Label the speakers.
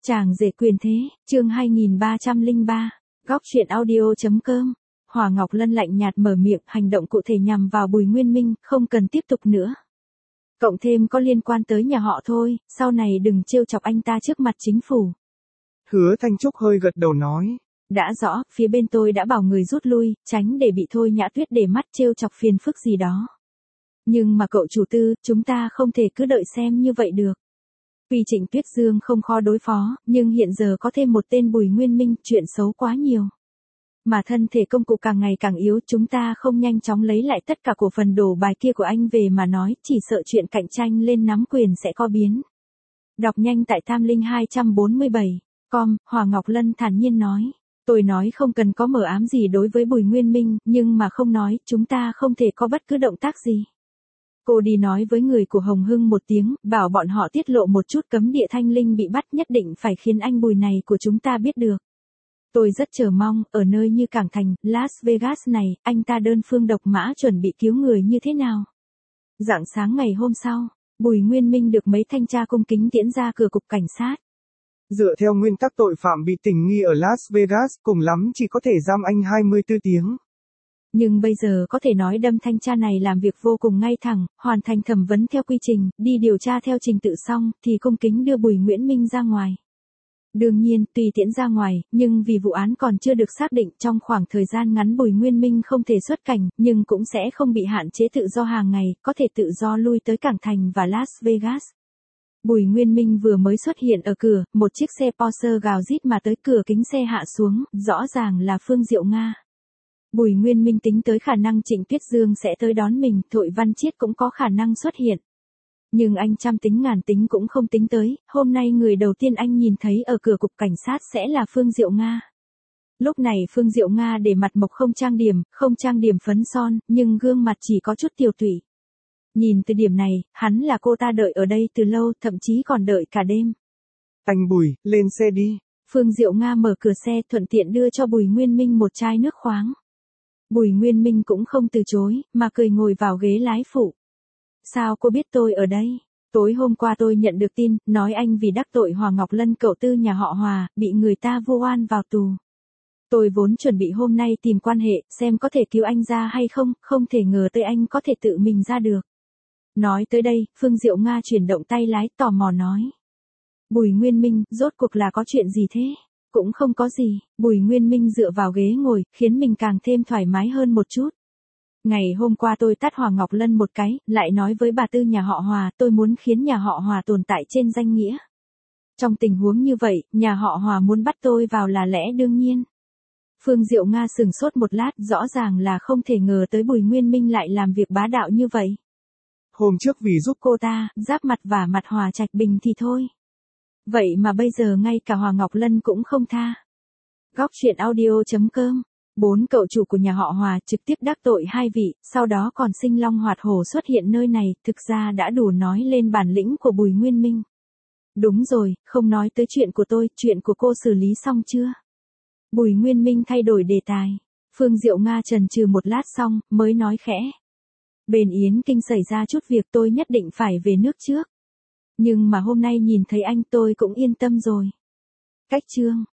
Speaker 1: Chàng rể quyền thế, chương 2303, góc truyện audio.com. Hòa Ngọc Lân lạnh nhạt mở miệng, hành động cụ thể nhằm vào Bùi Nguyên Minh, không cần tiếp tục nữa. Cộng thêm có liên quan tới nhà họ thôi, sau này đừng trêu chọc anh ta trước mặt chính phủ.
Speaker 2: Hứa Thanh Trúc hơi gật đầu nói.
Speaker 1: Đã rõ, phía bên tôi đã bảo người rút lui, tránh để bị Thôi Nhã Tuyết để mắt trêu chọc phiền phức gì đó. Nhưng mà cậu chủ tư, chúng ta không thể cứ đợi xem như vậy được. Tuy Trịnh Tuyết Dương không khó đối phó, nhưng hiện giờ có thêm một tên Bùi Nguyên Minh, chuyện xấu quá nhiều. Mà thân thể công cụ càng ngày càng yếu, chúng ta không nhanh chóng lấy lại tất cả cổ phần đổ bài kia của anh về mà nói, chỉ sợ chuyện cạnh tranh lên nắm quyền sẽ có biến. Đọc nhanh tại Tham Linh 247. Hòa Ngọc Lân thản nhiên nói. Tôi nói không cần có mờ ám gì đối với Bùi Nguyên Minh, nhưng mà không nói, chúng ta không thể có bất cứ động tác gì. Cô đi nói với người của Hồng Hưng một tiếng, bảo bọn họ tiết lộ một chút cấm địa Thanh Linh bị bắt, nhất định phải khiến anh Bùi này của chúng ta biết được. Tôi rất chờ mong, ở nơi như Cảng Thành, Las Vegas này, anh ta đơn phương độc mã chuẩn bị cứu người như thế nào. Rạng sáng ngày hôm sau, Bùi Nguyên Minh được mấy thanh tra cung kính tiễn ra cửa cục cảnh sát.
Speaker 2: Dựa theo nguyên tắc tội phạm bị tình nghi ở Las Vegas, cùng lắm chỉ có thể giam anh 24 tiếng.
Speaker 1: Nhưng bây giờ có thể nói đâm thanh tra này làm việc vô cùng ngay thẳng, hoàn thành thẩm vấn theo quy trình, đi điều tra theo trình tự xong, thì cung kính đưa Bùi Nguyễn Minh ra ngoài. Đương nhiên, tùy tiễn ra ngoài, nhưng vì vụ án còn chưa được xác định, trong khoảng thời gian ngắn Bùi Nguyên Minh không thể xuất cảnh, nhưng cũng sẽ không bị hạn chế tự do hàng ngày, có thể tự do lui tới Cảng Thành và Las Vegas. Bùi Nguyên Minh vừa mới xuất hiện ở cửa, một chiếc xe Porsche gào rít mà tới cửa kính xe hạ xuống, rõ ràng là Phương Diệu Nga. Bùi Nguyên Minh tính tới khả năng Trịnh Tuyết Dương sẽ tới đón mình, Thôi Văn Chiết cũng có khả năng xuất hiện. Nhưng anh trăm tính ngàn tính cũng không tính tới, hôm nay người đầu tiên anh nhìn thấy ở cửa cục cảnh sát sẽ là Phương Diệu Nga. Lúc này Phương Diệu Nga để mặt mộc không trang điểm phấn son, nhưng gương mặt chỉ có chút tiều tụy. Nhìn từ điểm này, hắn là cô ta đợi ở đây từ lâu, thậm chí còn đợi cả đêm.
Speaker 2: Anh Bùi, lên xe đi.
Speaker 1: Phương Diệu Nga mở cửa xe thuận tiện đưa cho Bùi Nguyên Minh một chai nước khoáng. Bùi Nguyên Minh cũng không từ chối, mà cười ngồi vào ghế lái phụ. Sao cô biết tôi ở đây? Tối hôm qua tôi nhận được tin, nói anh vì đắc tội Hòa Ngọc Lân cậu tư nhà họ Hòa, bị người ta vu oan vào tù. Tôi vốn chuẩn bị hôm nay tìm quan hệ, xem có thể cứu anh ra hay không, không thể ngờ tới anh có thể tự mình ra được. Nói tới đây, Phương Diệu Nga chuyển động tay lái, tò mò nói. Bùi Nguyên Minh, rốt cuộc là có chuyện gì thế? Cũng không có gì, Bùi Nguyên Minh dựa vào ghế ngồi, khiến mình càng thêm thoải mái hơn một chút. Ngày hôm qua tôi tát Hòa Ngọc Lân một cái, lại nói với bà tư nhà họ Hòa, tôi muốn khiến nhà họ Hòa tồn tại trên danh nghĩa. Trong tình huống như vậy, nhà họ Hòa muốn bắt tôi vào là lẽ đương nhiên. Phương Diệu Nga sửng sốt một lát, rõ ràng là không thể ngờ tới Bùi Nguyên Minh lại làm việc bá đạo như vậy.
Speaker 2: Hôm trước vì giúp
Speaker 1: cô ta, giáp mặt và mặt Hòa Trạch Bình thì thôi. Vậy mà bây giờ ngay cả Hòa Ngọc Lân cũng không tha. Góc truyện audio.com. 4 cậu chủ của nhà họ Hòa trực tiếp đắc tội 2 vị, sau đó còn sinh long hoạt hổ xuất hiện nơi này, thực ra đã đủ nói lên bản lĩnh của Bùi Nguyên Minh. Đúng rồi, không nói tới chuyện của tôi, chuyện của cô xử lý xong chưa? Bùi Nguyên Minh thay đổi đề tài. Phương Diệu Nga chần chừ một lát xong, mới nói khẽ. Bên Yến Kinh xảy ra chút việc, tôi nhất định phải về nước trước. Nhưng mà hôm nay nhìn thấy anh tôi cũng yên tâm rồi. Cách chương